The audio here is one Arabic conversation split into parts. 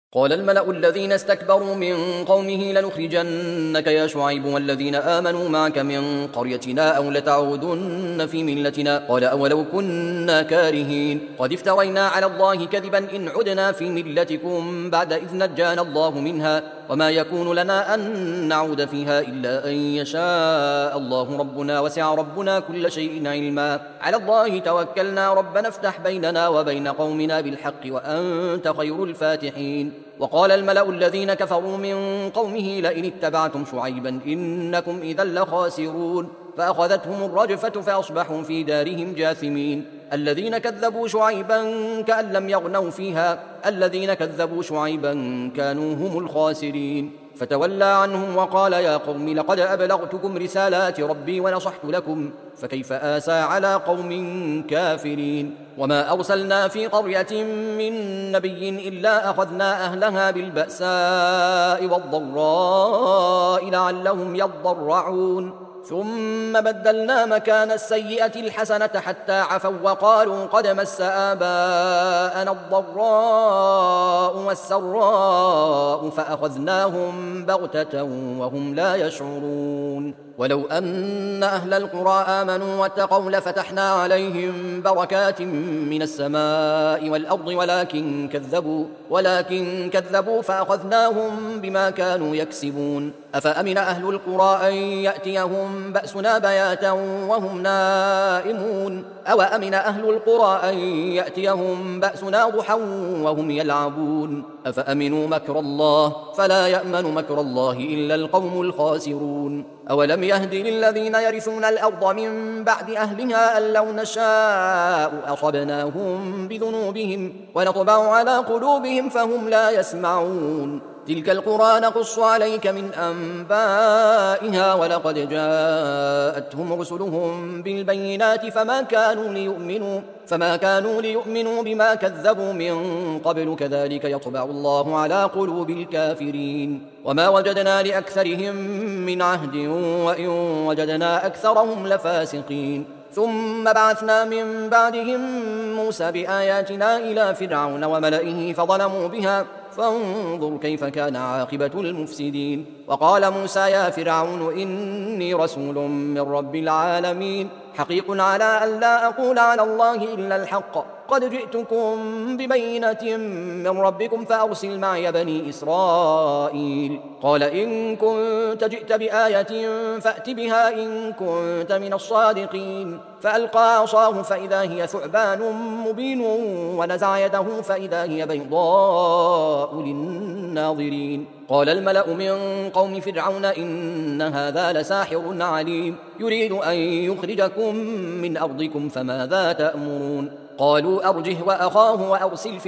قال الملأ الذين استكبروا من قومه لنخرجنك يا شعيب والذين آمنوا معك من قريتنا أو لتعودن في ملتنا. قال أولو كنا كارهين قد افترينا على الله كذبا إن عدنا في ملتكم بعد إذ نجانا الله منها وما يكون لنا أن نعود فيها إلا أن يشاء الله ربنا وسع ربنا كل شيء علما. على الله توكلنا ربنا افتح بيننا وبين قومنا بالحق وأنت خير الفاتحين. وقال الملأ الذين كفروا من قومه لئن اتبعتم شعيبا إنكم إذا لخاسرون. فأخذتهم الرجفة فأصبحوا في دارهم جاثمين. الذين كذبوا شعيبا كأن لم يغنوا فيها الذين كذبوا شعيبا كانوا هم الخاسرين. فتولى عنهم وقال يا قوم لقد أبلغتكم رسالات ربي ونصحت لكم فكيف آسى على قوم كافرين. وما أرسلنا في قرية من نبي إلا أخذنا أهلها بالبأساء والضراء لعلهم يضرعون ثم بدلنا مكان السيئة الحسنة حتى عفوا وقالوا قد مس آباءنا الضراء والسراء فأخذناهم بغتة وهم لا يشعرون. ولو أن أهل القرى آمنوا واتقوا لفتحنا عليهم بركات من السماء والأرض ولكن كذبوا فأخذناهم بما كانوا يكسبون. أفأمن أهل القرى أن يأتيهم بأسنا بياتا وهم نائمون أو أمن أهل القرى أن يأتيهم بأسنا ضحى وهم يلعبون. أفأمنوا مكر الله فلا يأمن مكر الله إلا القوم الخاسرون. أولم يهد للذين يرثون الأرض من بعد أهلها أن لو نشاء أصبناهم بذنوبهم ونطبع على قلوبهم فهم لا يسمعون. تلك القرى نقص عليك من أنبائها ولقد جاءتهم رسلهم بالبينات فما كانوا ليؤمنوا بما كذبوا من قبل كذلك يطبع الله على قلوب الكافرين. وما وجدنا لأكثرهم من عهد وإن وجدنا أكثرهم لفاسقين. ثم بعثنا من بعدهم موسى بآياتنا إلى فرعون وملئه فظلموا بها فانظر كيف كان عاقبة المفسدين. وقال موسى يا فرعون إني رسول من رب العالمين حقيق على أن لا أقول على الله إلا الحق قد جئتكم ببينة من ربكم فأرسل معي بني إسرائيل. قال إن كنت جئت بآية فأت بها إن كنت من الصادقين. فألقى عصاه فإذا هي ثعبان مبين ونزع يده فإذا هي بيضاء للناظرين. قال الملأ من قوم فرعون إن هذا لساحر عليم يريد أن يخرجكم من أرضكم فماذا تأمرون. قالوا أرجه وأخاه وأرسل في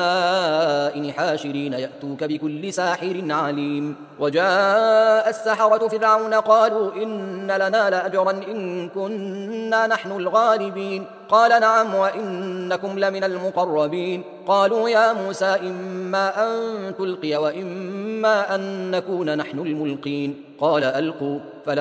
المدائن حاشرين يأتوك بكل ساحر عليم. وجاء السحرة فرعون قالوا إن لنا لأجرا إن كنا نحن الغالبين. قال نعم وإنكم لمن المقربين. قالوا يا موسى إما أن تلقي وإما أن نكون نحن الملقين. قال ألقوا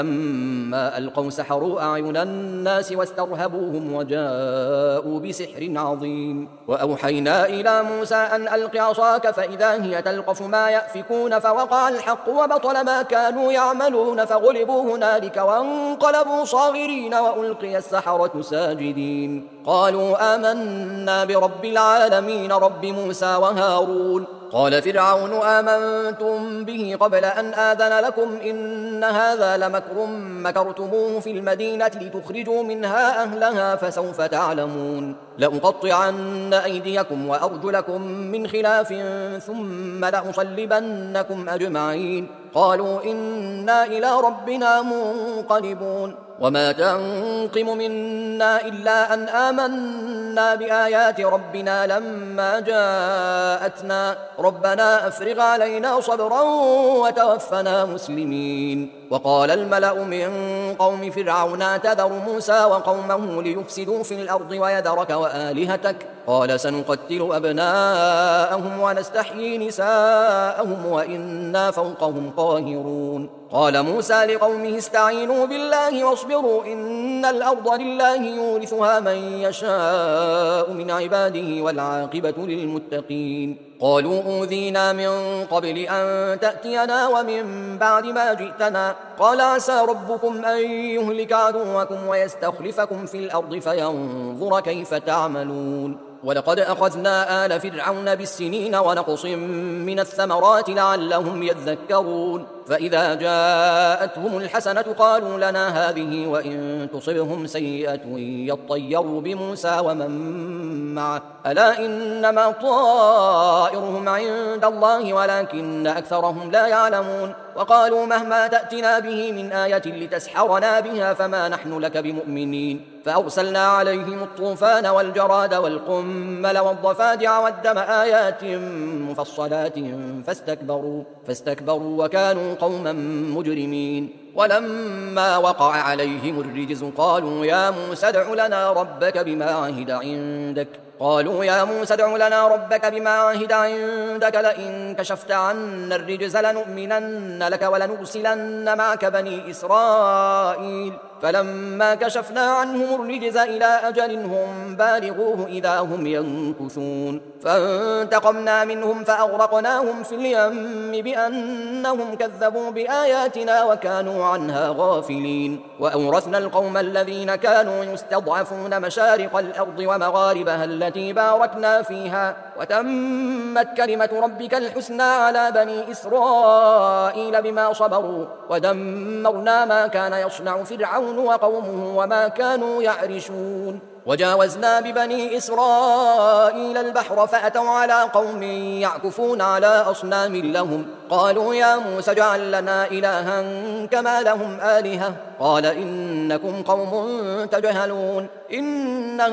فلما ألقوا سحروا أعين الناس واسترهبوهم وجاءوا بسحر عظيم. وأوحينا إلى موسى أن ألق عصاك فإذا هي تلقف ما يأفكون فوقع الحق وبطل ما كانوا يعملون فغلبوا هنالك وانقلبوا صاغرين وألقي السحرة ساجدين. قالوا آمنا برب العالمين رب موسى وهارون. قال فرعون آمنتم به قبل أن آذن لكم إن هذا لمكر مكرتموه في المدينة لتخرجوا منها أهلها فسوف تعلمون. لأقطعن أيديكم وأرجلكم من خلاف ثم لأصلبنكم أجمعين. قالوا إنا إلى ربنا منقلبون. وما تنقم منا إلا أن آمنا بآيات ربنا لما جاءتنا ربنا أفرغ علينا صبرا وتوفنا مسلمين. وقال الملأ من قوم فرعون تذر موسى وقومه ليفسدوا في الأرض ويذرك وآلهتك قال سنقتل أبناءهم ونستحيي نساءهم وإنا فوقهم قاهرون. قال موسى لقومه استعينوا بالله واصبروا إن الأرض لله يورثها من يشاء من عباده والعاقبة للمتقين. قالوا أوذينا من قبل أن تأتينا ومن بعد ما جئتنا قال عسى ربكم أن يهلك عدوكم ويستخلفكم في الأرض فينظر كيف تعملون ولقد أخذنا آل فرعون بالسنين ونقص من الثمرات لعلهم يذكرون فإذا جاءتهم الحسنة قالوا لنا هذه وإن تصبهم سيئة يطيروا بموسى ومن معه ألا إنما طائرهم عند الله ولكن أكثرهم لا يعلمون وقالوا مهما تأتنا به من آية لتسحرنا بها فما نحن لك بمؤمنين فأرسلنا عليهم الطوفان والجراد والقمل والضفادع والدم آيات مفصلات فاستكبروا وكانوا قوما مجرمين ولما وقع عليهم الرجز قالوا يا موسى ادع لنا ربك بما عهد عندك لئن كشفت عنا الرجز لنؤمنن لك ولنرسلن معك بني إسرائيل فلما كشفنا عنهم الرجز إلى أجل هم بالغوه إذا هم ينكثون فانتقمنا منهم فأغرقناهم في اليم بأنهم كذبوا بآياتنا وكانوا عنها غافلين وأورثنا القوم الذين كانوا يستضعفون مشارق الأرض ومغاربها التي باركنا فيها وتمت كلمة ربك الحسنى على بني إسرائيل بما صبروا ودمرنا ما كان يصنع فرعون وقومه وما كانوا يعرشون وجاوزنا ببني إسرائيل البحر فأتوا على قوم يعكفون على أصنام لهم قالوا يا موسى اجعل لنا إلها كما لهم آلهة قال إنكم قوم تجهلون إن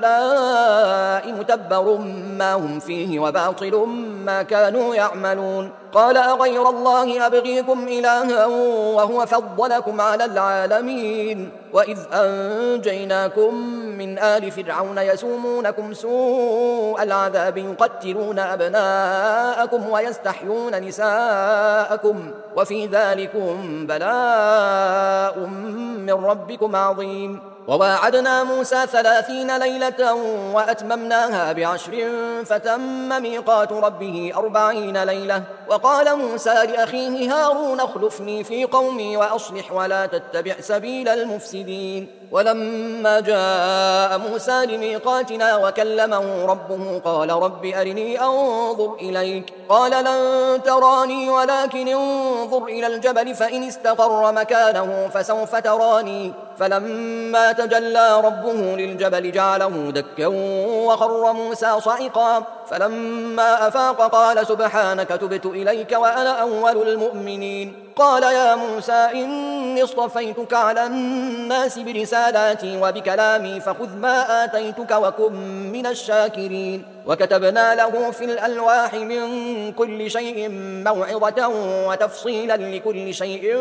هؤلاء متبر ما هم فيه وباطل ما كانوا يعملون قال أغير الله أبغيكم إلها وهو فضلكم على العالمين وإذ أنجيناكم من آل فرعون يسومونكم سوء العذاب يقتلون أبناءكم ويستحيون نساءكم وفي ذلكم بلاء من ربكم عظيم وواعدنا موسى 30 ليلة وأتممناها ب10 فتم ميقات ربه 40 ليلة وقال موسى لأخيه هارون اخلفني في قومي وأصلح ولا تتبع سبيل المفسدين ولما جاء موسى لميقاتنا وكلمه ربه قال رب أرني أنظر إليك قال لن تراني ولكن انظر إلى الجبل فإن استقر مكانه فسوف تراني فلما تجلى ربه للجبل جعله دكا وخر موسى صعقا فلما أفاق قال سبحانك تبت إليك وأنا أول المؤمنين قال يا موسى إني اصطفيتك على الناس برسالاتي وبكلامي فخذ ما آتيتك وكن من الشاكرين وكتبنا له في الألواح من كل شيء موعظة وتفصيلا لكل شيء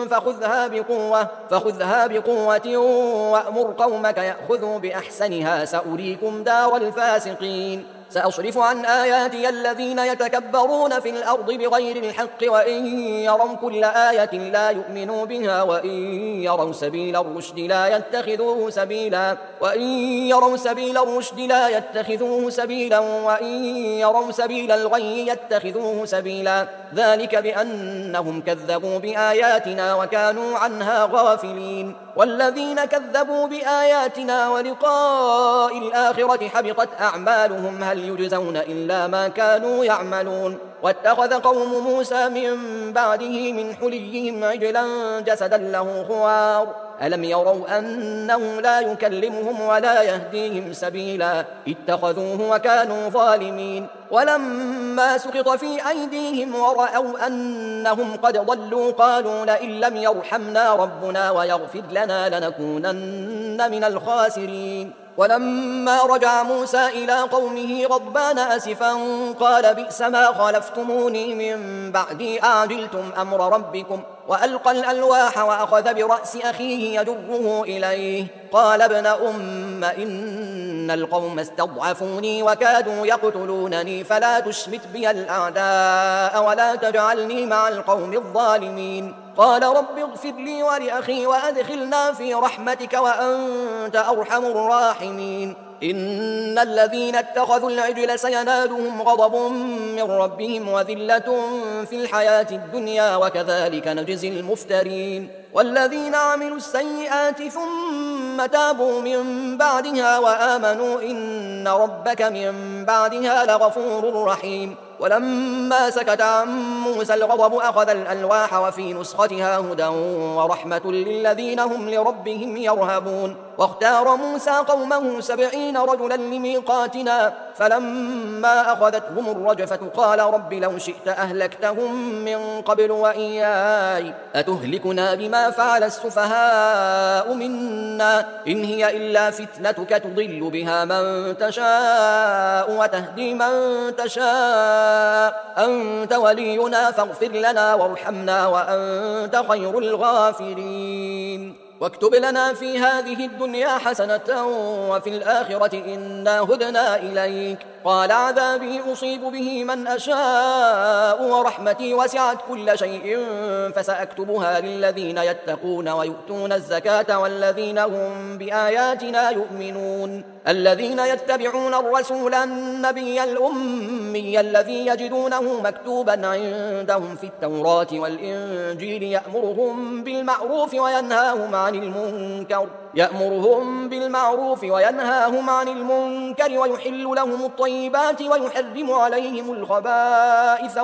فخذها بقوة وأمر قومك يأخذوا بأحسنها سأريكم دار الفاسقين سأصرف عن آياتي الذين يتكبرون في الأرض بغير الحق وإن يروا كل آية لا يؤمنوا بها وإن يروا سبيل الرشد لا يتخذوه سبيلا وإن يروا سبيل الغي يتخذوه سبيلا ذلك بأنهم كذبوا بآياتنا وكانوا عنها غافلين والذين كذبوا بآياتنا ولقاء الآخرة حبطت أعمالهم هل يجزون إلا ما كانوا يعملون واتخذ قوم موسى من بعده من حليهم عجلا جسدا له خوار ألم يروا أنه لا يكلمهم ولا يهديهم سبيلا اتخذوه وكانوا ظالمين ولما سقط في أيديهم ورأوا أنهم قد ضلوا قالوا لئن لم يرحمنا ربنا ويغفر لنا لنكونن من الخاسرين ولما رجع موسى إلى قومه غضبان أسفا قال بئس ما خلفتموني من بعدي أعجلتم أمر ربكم وألقى الألواح وأخذ برأس أخيه يجره إليه قال ابن أم إن إن القوم استضعفوني وكادوا يقتلونني فلا تشمت بي الأعداء ولا تجعلني مع القوم الظالمين. قال رب اغفر لي ولأخي وأدخلنا في رحمتك وأنت أرحم الراحمين. إن الذين اتخذوا العجل سينالهم غضب من ربهم وذلة في الحياة الدنيا وكذلك نجزي المفترين. والذين عملوا السيئات ثم تابوا من بعدها وآمنوا إن ربك من بعدها لغفور رحيم. ولما سكت عن موسى الغضب أخذ الألواح وفي نسختها هدى ورحمة للذين هم لربهم يرهبون. واختار موسى قومه 70 رجلا لميقاتنا فلما أخذتهم الرجفة قال رب لو شئت أهلكتهم من قبل وإياي أتهلكنا بما فعل السفهاء منا إن هي إلا فتنتك تضل بها من تشاء وتهدي من تشاء أنت ولينا فاغفر لنا وارحمنا وأنت خير الغافرين. واكتب لنا في هذه الدنيا حسنة وفي الآخرة إنا هدنا إليك. قال عذابي أصيب به من أشاء ورحمتي وسعت كل شيء فسأكتبها للذين يتقون ويؤتون الزكاة والذين هم بآياتنا يؤمنون. الذين يتبعون الرسول النبي الأمي الذي يجدونه مكتوبا عندهم في التوراة والإنجيل يأمرهم بالمعروف وينهاهم عن المنكر ويحل لهم الطيبات ويحرم عليهم الخبائث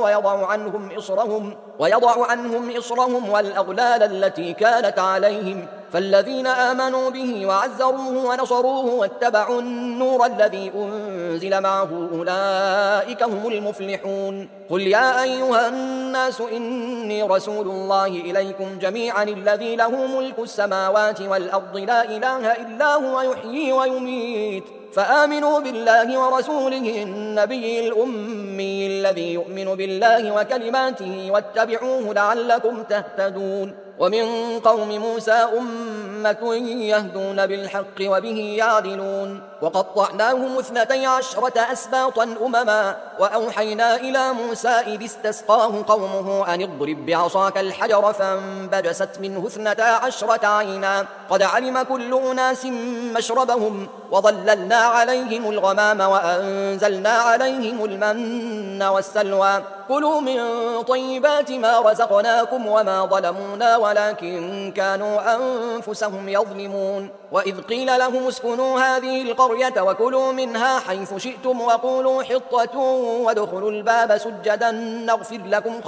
ويضع عنهم إصرهم والأغلال التي كانت عليهم. فالذين آمنوا به وعزروه ونصروه واتبعوا النور الذي أنزل معه أولئك هم المفلحون. قل يا أيها الناس إني رسول الله إليكم جميعا الذي له ملك السماوات والأرض لا إله إلا هو يحيي ويميت فآمنوا بالله ورسوله النبي الأمي الذي يؤمن بالله وكلماته واتبعوه لعلكم تهتدون. ومن قوم موسى أمة يهدون بالحق وبه يعدلون. وقطعناهم 12 أسباطا أمما وأوحينا إلى موسى إذ استسقاه قومه أن اضرب بعصاك الحجر فانبجست منه 12 عينا قد علم كل أناس مشربهم وظللنا عليهم الغمام وأنزلنا عليهم المن والسلوى كلوا من طيبات ما رزقناكم وما ظلمونا ولكن كانوا أنفسهم يظلمون. وإذ قيل لهم اسكنوا هذه القرية وكلوا منها حيث شئتم وقولوا حطة وادخلوا الباب سجدا نغفر لكم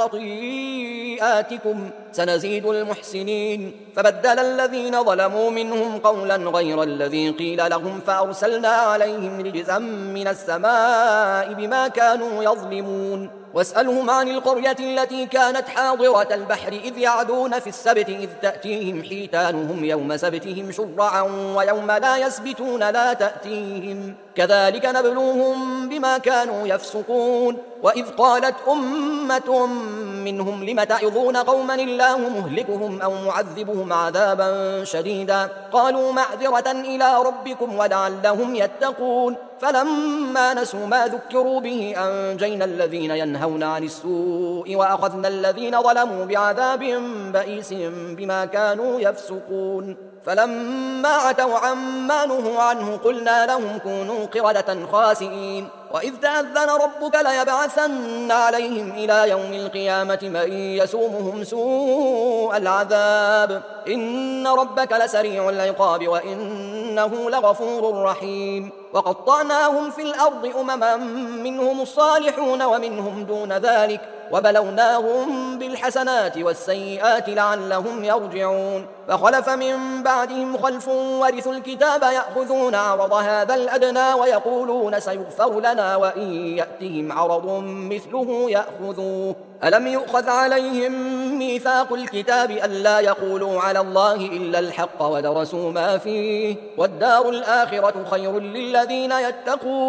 خطيئاتكم سنزيد المحسنين. فبدل الذين ظلموا منهم قولا غير الذي قيل لهم فأرسلنا عليهم رجزا من السماء بما كانوا يظلمون. واسألهم عن القرية التي كانت حاضرة البحر إذ يعدون في السبت إذ تأتيهم حيتانهم يوم سبتهم شرعا ويوم لا يسبتون لا تأتيهم كذلك نبلوهم بما كانوا يفسقون. وإذ قالت أمة منهم لم تعظون قوما الله مهلكهم أو معذبهم عذابا شديدا قالوا معذرة إلى ربكم ولعلهم يتقون. فلما نسوا ما ذكروا به أنجينا الذين ينهون عن السوء وأخذنا الذين ظلموا بعذاب بئيس بما كانوا يفسقون. فلما عتوا عما نهوا عنه قلنا لهم كونوا قردة خاسئين. وإذ تأذن ربك ليبعثن عليهم إلى يوم القيامة من يسومهم سوء العذاب إن ربك لسريع العقاب وإنه لغفور رحيم. وقطعناهم في الأرض أمما منهم الصالحون ومنهم دون ذلك وبلوناهم بالحسنات والسيئات لعلهم يرجعون. فخلف من بعدهم خلف ورثوا الكتاب يأخذون عرض هذا الأدنى ويقولون سيغفر لنا وإن يأتهم عرض مثله يأخذوه. ألم يؤخذ عليهم ميثاق الكتاب ألا يقولوا على الله إلا الحق ودرسوا ما فيه والدار الآخرة خير للذين يتقون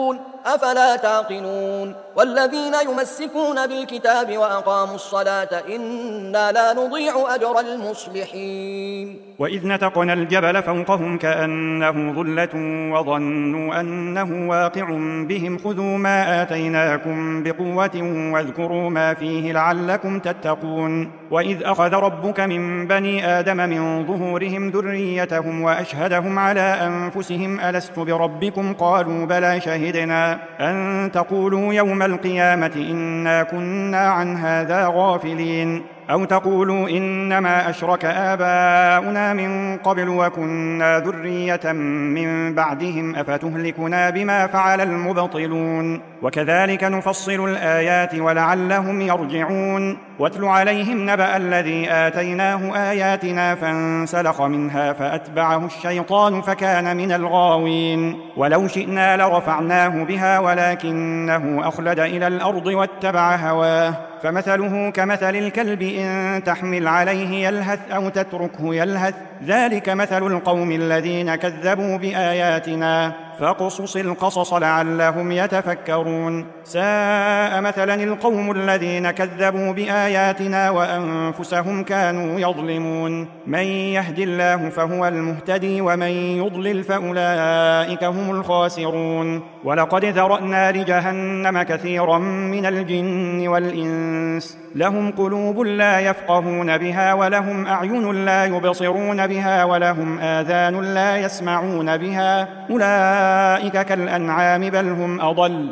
أفلا تعقلون والذين يمسكون بالكتاب وأقاموا الصلاة إنا لا نضيع أجر المصلحين وإذ نتقنا الجبل فوقهم كأنه ظلة وظنوا أنه واقع بهم خذوا ما آتيناكم بقوة واذكروا ما فيه لعلكم تتقون وإذ أخذ ربك من بني آدم من ظهورهم ذريتهم وأشهدهم على أنفسهم ألست بربكم قالوا بلى شهدنا أن تقولوا يوم القيامة إنا كنا عن هذا غافلين أو تقولوا إنما أشرك آباؤنا من قبل وكنا ذرية من بعدهم أفتهلكنا بما فعل المبطلون وكذلك نفصل الآيات ولعلهم يرجعون واتل عليهم نبأ الذي آتيناه آياتنا فانسلخ منها فأتبعه الشيطان فكان من الغاوين ولو شئنا لرفعناه بها ولكنه أخلد إلى الأرض واتبع هواه فمثله كمثل الكلب إن تحمل عليه يلهث أو تتركه يلهث ذلك مثل القوم الذين كذبوا بآياتنا فاقصص القصص لعلهم يتفكرون ساء مثلا القوم الذين كذبوا بآياتنا وأنفسهم كانوا يظلمون من يهد الله فهو المهتدي ومن يضلل فأولئك هم الخاسرون ولقد ذرأنا لجهنم كثيرا من الجن والإنس لهم قلوب لا يفقهون بها ولهم أعين لا يبصرون بها ولهم آذان لا يسمعون بها أولئك كالأنعام بل هم أضل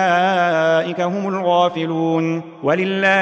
أولئك هم الغافلون ولله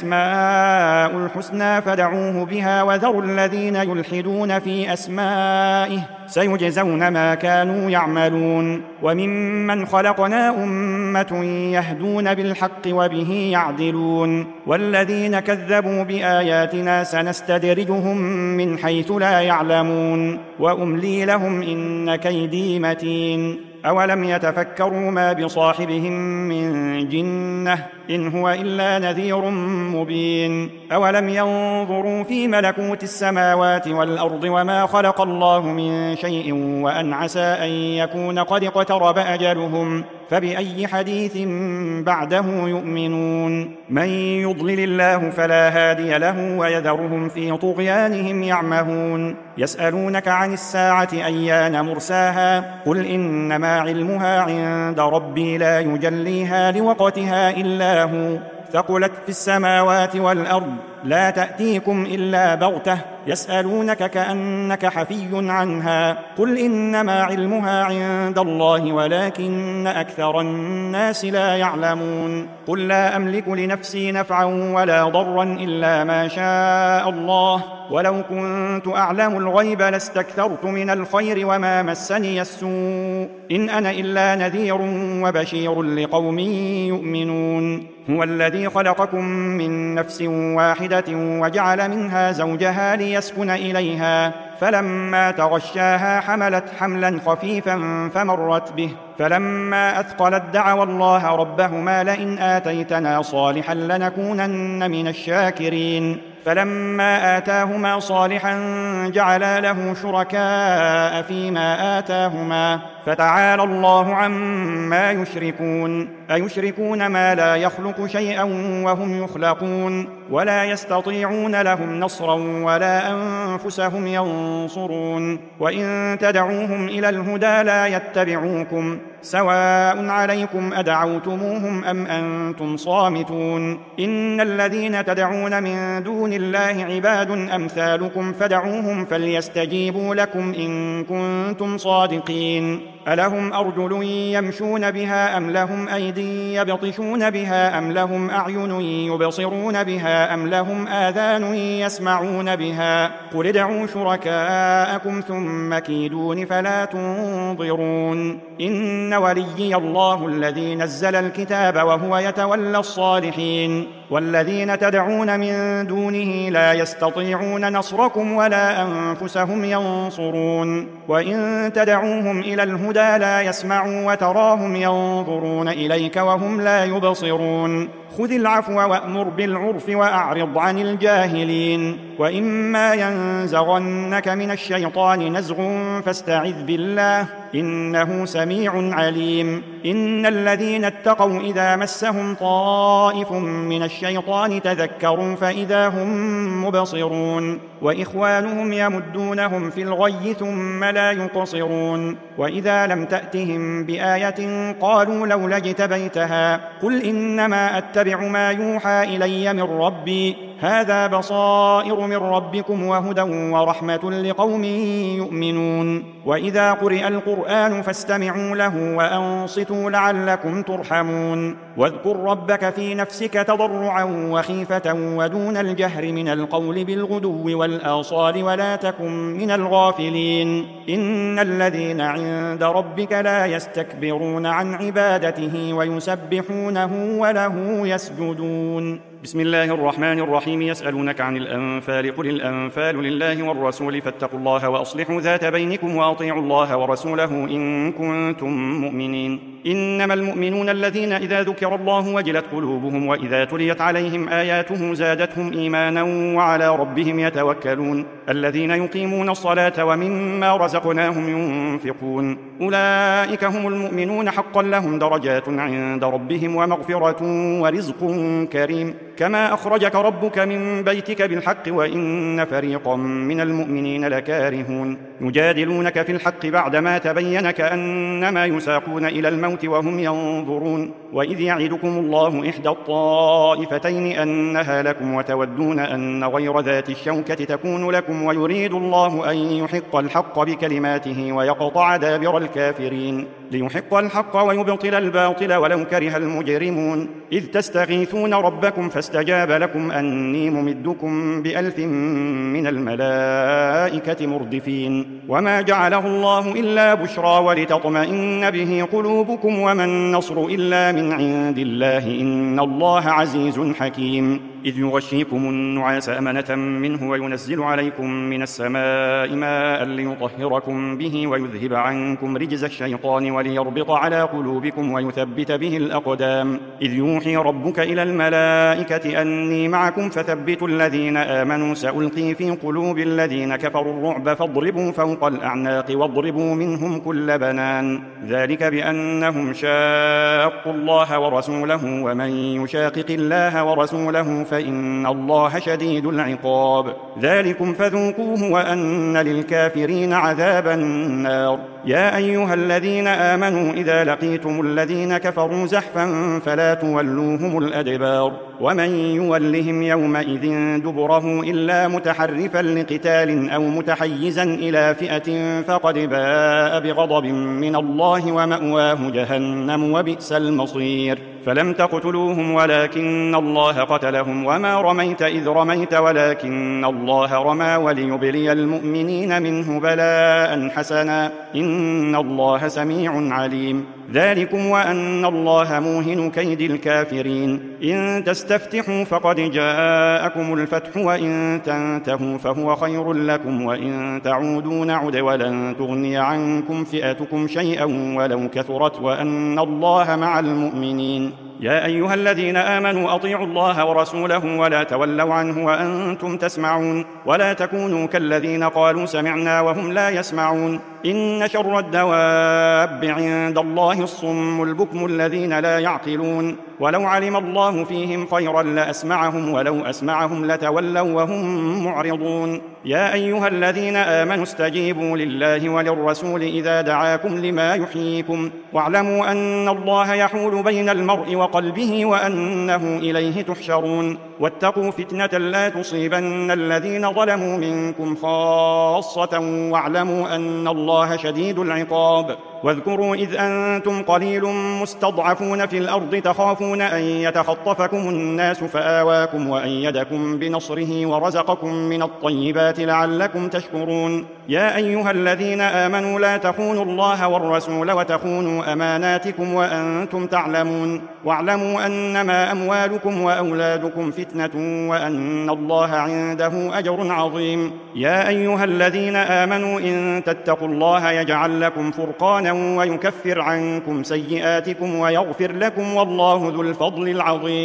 الأسماء الحسنى فدعوه بها وذروا الذين يلحدون في أسمائه سيجزون ما كانوا يعملون وممن خلقنا أمة يهدون بالحق وبه يعدلون والذين كذبوا بآياتنا سنستدرجهم من حيث لا يعلمون وأملي لهم إن كيدي متين أولم يتفكروا ما بصاحبهم من جنة إن هو إلا نذير مبين أولم ينظروا في ملكوت السماوات والأرض وما خلق الله من شيء وأن عسى أن يكون قد اقترب أجلهم فبأي حديث بعده يؤمنون من يضلل الله فلا هادي له ويذرهم في طغيانهم يعمهون يسألونك عن الساعة أيان مرساها قل إنما علمها عند ربي لا يجليها لوقتها إلا هو ثقلت في السماوات والأرض لا تأتيكم إلا بغتة يسألونك كأنك حفي عنها قل إنما علمها عند الله ولكن أكثر الناس لا يعلمون قل لا أملك لنفسي نفعا ولا ضرا إلا ما شاء الله ولو كنت أعلم الغيب لاستكثرت من الخير وما مسني السوء إن أنا إلا نذير وبشير لقوم يؤمنون هو الذي خلقكم من نفس واحدة وجعل منها زوجها ليسكن إليها فلما تغشاها حملت حملا خفيفا فمرت به فلما أثقلت دعوا الله ربهما لئن آتيتنا صالحا لنكونن من الشاكرين فلما آتاهما صالحا جعلا له شركاء فيما آتاهما فتعالى الله عما يشركون أيشركون ما لا يخلق شيئا وهم يخلقون ولا يستطيعون لهم نصرا ولا أنفسهم ينصرون وإن تدعوهم إلى الهدى لا يتبعوكم سواء عليكم أدعوتموهم أم أنتم صامتون إن الذين تدعون من دون الله عباد أمثالكم فدعوهم فليستجيبوا لكم إن كنتم صادقين ألهم أرجل يمشون بها أم لهم أيدي يبطشون بها أم لهم أعين يبصرون بها أم لهم آذان يسمعون بها قل ادعوا شركاءكم ثم كيدون فلا تنظرون إن وليي الله الذي نزل الكتاب وهو يتولى الصالحين والذين تدعون من دونه لا يستطيعون نصركم ولا أنفسهم ينصرون وإن تدعوهم إلى الهدى لا يسمعوا وتراهم ينظرون إليك وهم لا يبصرون خذ العفو وأمر بالعرف وأعرض عن الجاهلين. وإما ينزغنك من الشيطان نزغ فاستعذ بالله إنه سميع عليم. إن الذين اتقوا إذا مسهم طائف من الشيطان تذكروا فإذا هم مبصرون وإخوانهم يمدونهم في الغي ثم لا يقصرون. وإذا لم تأتهم بآية قالوا لولا اجتبيتها قل إنما أتبع ما يوحى إلي من ربي هذا بصائر من ربكم وهدى ورحمة لقوم يؤمنون. وإذا قرئ القرآن فاستمعوا له وأنصتوا لعلكم ترحمون. واذكر ربك في نفسك تضرعا وخيفة ودون الجهر من القول بالغدو والآصال ولا تكن من الغافلين. إن الذين عند ربك لا يستكبرون عن عبادته ويسبحونه وله يسجدون. بسم الله الرحمن الرحيم. يسألونك عن الأنفال قل الأنفال لله والرسول فاتقوا الله وأصلحوا ذات بينكم وأطيعوا الله ورسوله إن كنتم مؤمنين. إنما المؤمنون الذين إذا ذكر الله وجلت قلوبهم وإذا تليت عليهم آياته زادتهم إيمانا وعلى ربهم يتوكلون. الذين يقيمون الصلاة ومما رزقناهم ينفقون أولئك هم المؤمنون حقا لهم درجات عند ربهم ومغفرة ورزق كريم. كما أخرجك ربك من بيتك بالحق وإن فريقا من المؤمنين لكارهون. يجادلونك في الحق بعدما تبين كأنما يساقون إلى الموت وهم ينظرون. وإذ يعدكم الله إحدى الطائفتين أنها لكم وتودون أن غير ذات الشوكة تكون لكم ويريد الله أن يحق الحق بكلماته ويقطع دابر الكافرين. ليحق الحق ويبطل الباطل ولو كره المجرمون. إذ تستغيثون ربكم فاستجاب لكم أني ممدكم ب1000 من الملائكة مردفين. وما جعله الله إلا بشرى ولتطمئن به قلوبكم وما النصر إلا من عند الله إن الله عزيز حكيم. إذ يغشيكم النعاس أمنة منه وينزل عليكم من السماء ماء ليطهركم به ويذهب عنكم رجز الشيطان وليربط على قلوبكم ويثبت به الأقدام. إذ يوحي ربك إلى الملائكة أني معكم فثبتوا الذين آمنوا سألقي في قلوب الذين كفروا الرعب فاضربوا فوق الأعناق واضربوا منهم كل بنان. ذلك بأنهم شاقوا الله ورسوله ومن يشاقق الله ورسوله فإن الله شديد العقاب. ذلكم فذوقوه وأن للكافرين عذاب النار. يا أيها الذين آمنوا إذا لقيتم الذين كفروا زحفا فلا تولوهم الأدبار. ومن يولهم يومئذ دبره إلا متحرفا لقتال أو متحيزا إلى فئة فقد باء بغضب من الله ومأواه جهنم وبئس المصير. فلم تقتلوهم ولكن الله قتلهم وما رميت إذ رميت ولكن الله رمى وليبلي المؤمنين منه بلاء حسنا إن الله سميع عليم. ذلكم وأن الله موهن كيد الكافرين. إن تستفتحوا فقد جاءكم الفتح وإن تنتهوا فهو خير لكم وإن تعودوا نعد ولن تغني عنكم فئتكم شيئا ولو كثرت وأن الله مع المؤمنين. يا أيها الذين آمنوا أطيعوا الله ورسوله ولا تولوا عنه وأنتم تسمعون ولا تكونوا كالذين قالوا سمعنا وهم لا يسمعون. إن شر الدواب عند الله الصم البكم الذين لا يعقلون. ولو علم الله فيهم خيرا لأسمعهم ولو أسمعهم لتولوا وهم معرضون. يا أيها الذين آمنوا استجيبوا لله وللرسول إذا دعاكم لما يحييكم واعلموا أن الله يحول بين المرء وقلبه وأنه إليه تحشرون. واتقوا فتنة لا تصيبن الذين ظلموا منكم خاصة واعلموا أن الله شديد العقاب. واذكروا إذ أنتم قليل مستضعفون في الأرض تخافون أن يتخطفكم الناس فآواكم وأيدكم بنصره ورزقكم من الطيبات لعلكم تشكرون. يا أيها الذين آمنوا لا تخونوا الله والرسول وتخونوا أماناتكم وأنتم تعلمون. واعلموا أنما أموالكم وأولادكم فتنة وأن الله عنده أجر عظيم. يا أيها الذين آمنوا إن تتقوا الله يجعل لكم فرقانا ويكفر عنكم سيئاتكم ويغفر لكم والله ذو الفضل العظيم.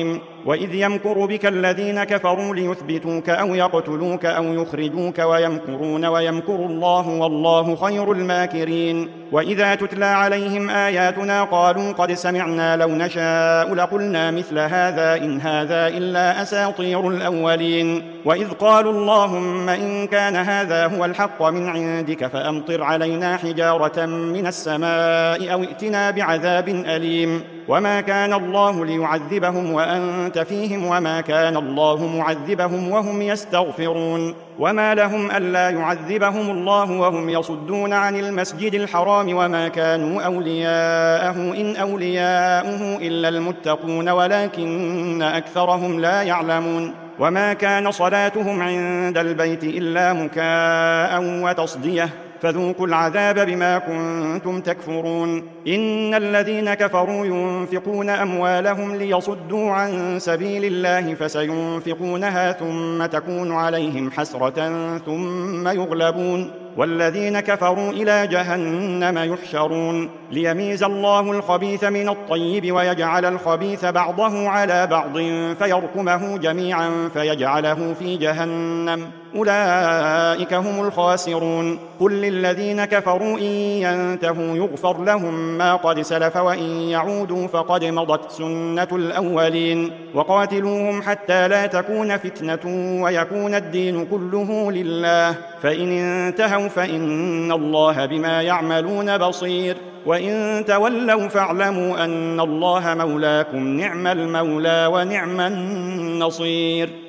وإذ يمكر بك الذين كفروا ليثبتوك أو يقتلوك أو يخرجوك ويمكرون ويمكر الله والله خير الماكرين وإذا تتلى عليهم آياتنا قالوا قد سمعنا لو نشاء لقلنا مثل هذا إن هذا إلا أساطير الأولين وإذ قالوا اللهم إن كان هذا هو الحق من عندك فأمطر علينا حجارة من السماء أو ائتنا بعذاب أليم وما كان الله ليعذبهم وأنت فيهم وما كان الله معذبهم وهم يستغفرون وما لهم ألا يعذبهم الله وهم يصدون عن المسجد الحرام وما كانوا أولياءه إن أولياؤه إلا المتقون ولكن أكثرهم لا يعلمون وما كان صلاتهم عند البيت إلا مكاء وتصدية فذوقوا العذاب بما كنتم تكفرون إن الذين كفروا ينفقون أموالهم ليصدوا عن سبيل الله فسينفقونها ثم تكون عليهم حسرة ثم يغلبون والذين كفروا إلى جهنم يحشرون ليميز الله الخبيث من الطيب ويجعل الخبيث بعضه على بعض فيركمه جميعا فيجعله في جهنم أولئك هم الخاسرون قل للذين كفروا إن ينتهوا يغفر لهم ما قد سلف وإن يعودوا فقد مضت سنة الأولين وقاتلوهم حتى لا تكون فتنة ويكون الدين كله لله فإن انتهوا فإن الله بما يعملون بصير وإن تولوا فاعلموا أن الله مولاكم نعم المولى ونعم النصير